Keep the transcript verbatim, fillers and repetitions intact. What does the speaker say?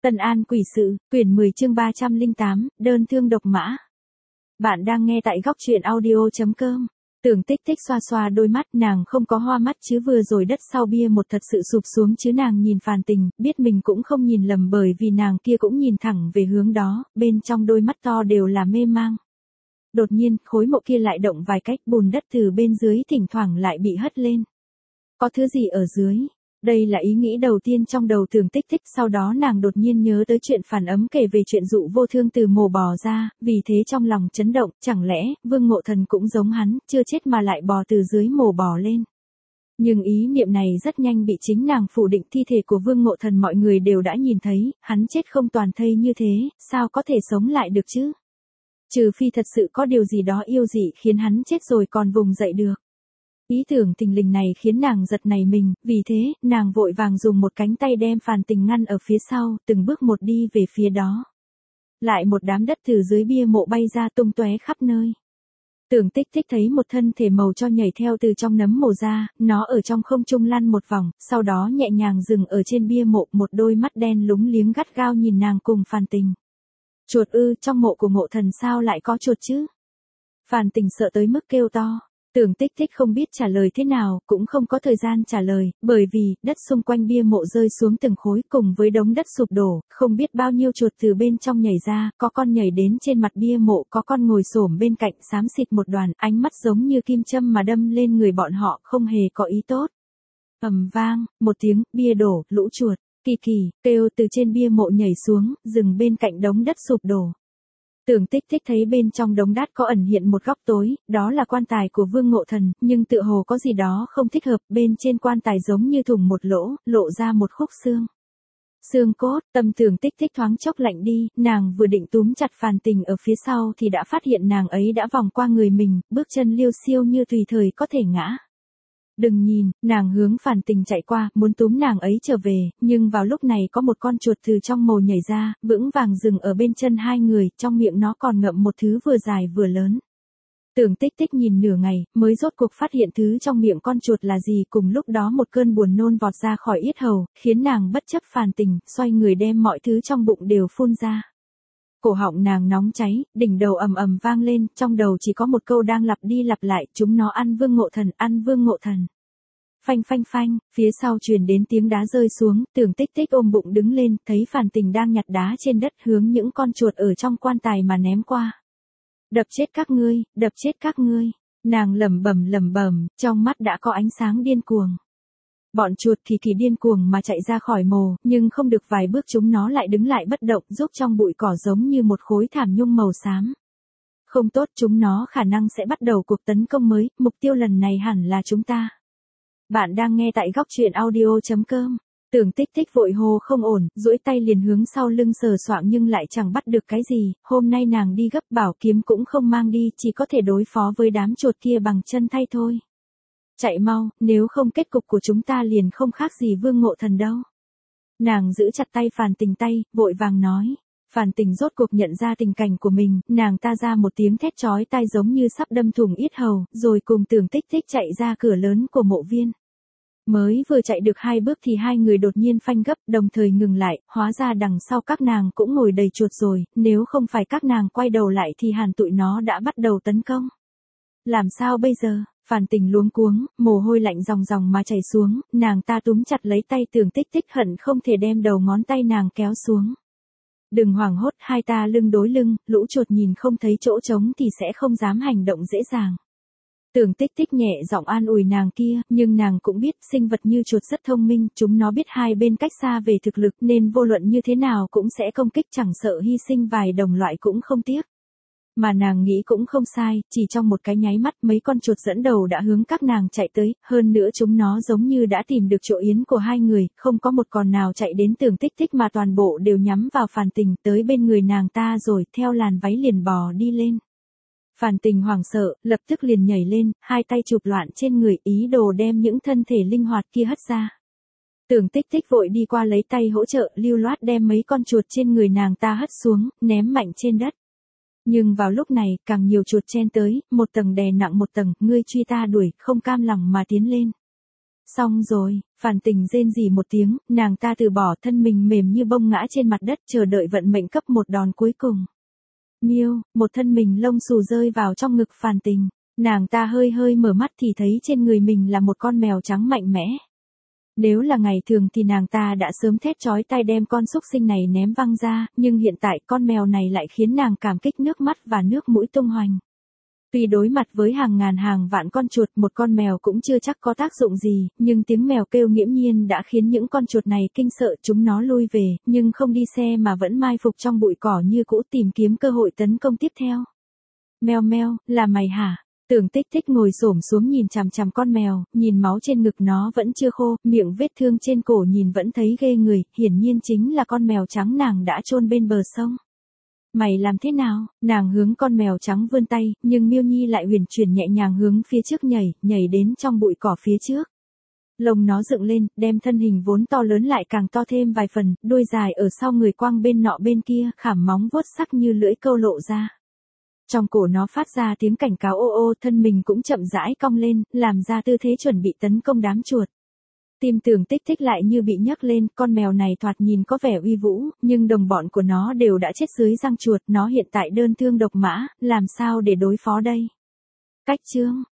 Tân An quỷ sự, quyển mười chương ba trăm lẻ tám, đơn thương độc mã. Bạn đang nghe tại góc truyện audio.com. Tưởng Tích Tích xoa xoa đôi mắt, nàng không có hoa mắt chứ vừa rồi đất sau bia một thật sự sụp xuống chứ nàng nhìn Phàn Tình, biết mình cũng không nhìn lầm bởi vì nàng kia cũng nhìn thẳng về hướng đó, bên trong đôi mắt to đều là mê mang. Đột nhiên, khối mộ kia lại động vài cách, bùn đất từ bên dưới thỉnh thoảng lại bị hất lên. Có thứ gì ở dưới? Đây là ý nghĩ đầu tiên trong đầu Tưởng Tích Tích, sau đó nàng đột nhiên nhớ tới chuyện Phản Ấm kể về chuyện dụ vô thương từ mồ bò ra, vì thế trong lòng chấn động, chẳng lẽ, Vương Ngộ Thần cũng giống hắn, chưa chết mà lại bò từ dưới mồ bò lên. Nhưng ý niệm này rất nhanh bị chính nàng phủ định, thi thể của Vương Ngộ Thần mọi người đều đã nhìn thấy, hắn chết không toàn thây như thế, sao có thể sống lại được chứ? Trừ phi thật sự có điều gì đó yêu dị khiến hắn chết rồi còn vùng dậy được. Ý tưởng thình lình này khiến nàng giật nảy mình, vì thế, nàng vội vàng dùng một cánh tay đem Phàn Tình ngăn ở phía sau, từng bước một đi về phía đó. Lại một đám đất từ dưới bia mộ bay ra tung tóe khắp nơi. Tưởng Tích Tích thấy một thân thể màu cho nhảy theo từ trong nấm mồ ra, nó ở trong không trung lăn một vòng, sau đó nhẹ nhàng dừng ở trên bia mộ, một đôi mắt đen lúng liếng gắt gao nhìn nàng cùng Phàn Tình. Chuột ư, trong mộ của Ngộ Thần sao lại có chuột chứ? Phàn Tình sợ tới mức kêu to. Tưởng Tích Tích không biết trả lời thế nào, cũng không có thời gian trả lời, bởi vì, đất xung quanh bia mộ rơi xuống từng khối cùng với đống đất sụp đổ, không biết bao nhiêu chuột từ bên trong nhảy ra, có con nhảy đến trên mặt bia mộ, có con ngồi xổm bên cạnh xám xịt một đoàn, ánh mắt giống như kim châm mà đâm lên người bọn họ, không hề có ý tốt. Ầm vang, một tiếng, bia đổ, lũ chuột, Kỳ Kỳ, kêu từ trên bia mộ nhảy xuống, dừng bên cạnh đống đất sụp đổ. Tưởng Tích Tích thấy bên trong đống đát có ẩn hiện một góc tối, đó là quan tài của Vương Ngộ Thần, nhưng tựa hồ có gì đó không thích hợp, bên trên quan tài giống như thủng một lỗ, lộ ra một khúc xương. Xương cốt, tâm Tưởng Tích Tích thoáng chốc lạnh đi, nàng vừa định túm chặt Phàn Tình ở phía sau thì đã phát hiện nàng ấy đã vòng qua người mình, bước chân liêu xiêu như tùy thời có thể ngã. Đừng nhìn, nàng hướng Phàn Tình chạy qua, muốn túm nàng ấy trở về, nhưng vào lúc này có một con chuột từ trong mồ nhảy ra, vững vàng dừng ở bên chân hai người, trong miệng nó còn ngậm một thứ vừa dài vừa lớn. Tưởng Tích Tích nhìn nửa ngày, mới rốt cuộc phát hiện thứ trong miệng con chuột là gì, cùng lúc đó một cơn buồn nôn vọt ra khỏi yết hầu, khiến nàng bất chấp Phàn Tình, xoay người đem mọi thứ trong bụng đều phun ra. Cổ họng nàng nóng cháy, đỉnh đầu ầm ầm vang lên, trong đầu chỉ có một câu đang lặp đi lặp lại, chúng nó ăn Vương Ngộ Thần, ăn Vương Ngộ Thần. Phanh phanh phanh, phía sau truyền đến tiếng đá rơi xuống, Tưởng Tích Tích ôm bụng đứng lên, thấy Phàn Tình đang nhặt đá trên đất hướng những con chuột ở trong quan tài mà ném qua. Đập chết các ngươi, đập chết các ngươi, nàng lẩm bẩm lẩm bẩm, trong mắt đã có ánh sáng điên cuồng. Bọn chuột Kỳ Kỳ điên cuồng mà chạy ra khỏi mồ, nhưng không được vài bước chúng nó lại đứng lại bất động, giúp trong bụi cỏ giống như một khối thảm nhung màu xám. Không tốt, chúng nó khả năng sẽ bắt đầu cuộc tấn công mới, mục tiêu lần này hẳn là chúng ta. Bạn đang nghe tại góc truyện audio.com. Tưởng Tích Tích vội hô không ổn, duỗi tay liền hướng sau lưng sờ soạng nhưng lại chẳng bắt được cái gì, hôm nay nàng đi gấp bảo kiếm cũng không mang đi, chỉ có thể đối phó với đám chuột kia bằng chân thay thôi. Chạy mau, nếu không kết cục của chúng ta liền không khác gì Vương Ngộ Thần đâu. Nàng giữ chặt tay Phàn Tình tay, vội vàng nói. Phàn Tình rốt cuộc nhận ra tình cảnh của mình, nàng ta ra một tiếng thét chói tai giống như sắp đâm thủng yết hầu, rồi cùng Tưởng Tích Tích chạy ra cửa lớn của mộ viên. Mới vừa chạy được hai bước thì hai người đột nhiên phanh gấp, đồng thời ngừng lại, hóa ra đằng sau các nàng cũng ngồi đầy chuột rồi, nếu không phải các nàng quay đầu lại thì hẳn tụi nó đã bắt đầu tấn công. Làm sao bây giờ? Phàn Tình luống cuống, mồ hôi lạnh ròng ròng mà chảy xuống, nàng ta túm chặt lấy tay Tưởng Tích Tích hận không thể đem đầu ngón tay nàng kéo xuống. Đừng hoảng hốt, hai ta lưng đối lưng, lũ chuột nhìn không thấy chỗ trống thì sẽ không dám hành động dễ dàng. Tưởng Tích Tích nhẹ giọng an ủi nàng kia, nhưng nàng cũng biết sinh vật như chuột rất thông minh, chúng nó biết hai bên cách xa về thực lực nên vô luận như thế nào cũng sẽ công kích, chẳng sợ hy sinh vài đồng loại cũng không tiếc. Mà nàng nghĩ cũng không sai, chỉ trong một cái nháy mắt mấy con chuột dẫn đầu đã hướng các nàng chạy tới, hơn nữa chúng nó giống như đã tìm được chỗ yến của hai người, không có một con nào chạy đến Tưởng Tích Tích mà toàn bộ đều nhắm vào Phàn Tình tới bên người nàng ta rồi theo làn váy liền bò đi lên. Phàn Tình hoảng sợ, lập tức liền nhảy lên, hai tay chụp loạn trên người ý đồ đem những thân thể linh hoạt kia hất ra. Tưởng Tích Tích vội đi qua lấy tay hỗ trợ lưu loát đem mấy con chuột trên người nàng ta hất xuống, ném mạnh trên đất. Nhưng vào lúc này, càng nhiều chuột chen tới, một tầng đè nặng một tầng, ngươi truy ta đuổi, không cam lòng mà tiến lên. Xong rồi, Phản Tình rên rỉ một tiếng, nàng ta từ bỏ, thân mình mềm như bông ngã trên mặt đất, chờ đợi vận mệnh cấp một đòn cuối cùng. Miêu, một thân mình lông xù rơi vào trong ngực Phản Tình. Nàng ta hơi hơi mở mắt thì thấy trên người mình là một con mèo trắng mạnh mẽ. Nếu là ngày thường thì nàng ta đã sớm thét chói tai đem con súc sinh này ném văng ra, nhưng hiện tại con mèo này lại khiến nàng cảm kích, nước mắt và nước mũi tung hoành. Tuy đối mặt với hàng ngàn hàng vạn con chuột, một con mèo cũng chưa chắc có tác dụng gì, nhưng tiếng mèo kêu nghiễm nhiên đã khiến những con chuột này kinh sợ, chúng nó lui về, nhưng không đi xe mà vẫn mai phục trong bụi cỏ như cũ, tìm kiếm cơ hội tấn công tiếp theo. Meo meo, là mày hả? Tưởng Tích Tích ngồi xổm xuống nhìn chằm chằm con mèo, nhìn máu trên ngực nó vẫn chưa khô, miệng vết thương trên cổ nhìn vẫn thấy ghê người, hiển nhiên chính là con mèo trắng nàng đã chôn bên bờ sông. Mày làm thế nào? Nàng hướng con mèo trắng vươn tay, nhưng Miêu Nhi lại huyền chuyển nhẹ nhàng hướng phía trước nhảy, nhảy đến trong bụi cỏ phía trước. Lông nó dựng lên, đem thân hình vốn to lớn lại càng to thêm vài phần, đuôi dài ở sau người quăng bên nọ bên kia, khảm móng vuốt sắc như lưỡi câu lộ ra. Trong cổ nó phát ra tiếng cảnh cáo ô ô, thân mình cũng chậm rãi cong lên, làm ra tư thế chuẩn bị tấn công đám chuột. Tim Tưởng Tích Tích lại như bị nhấc lên, con mèo này thoạt nhìn có vẻ uy vũ, nhưng đồng bọn của nó đều đã chết dưới răng chuột, nó hiện tại đơn thương độc mã, làm sao để đối phó đây? Cách chương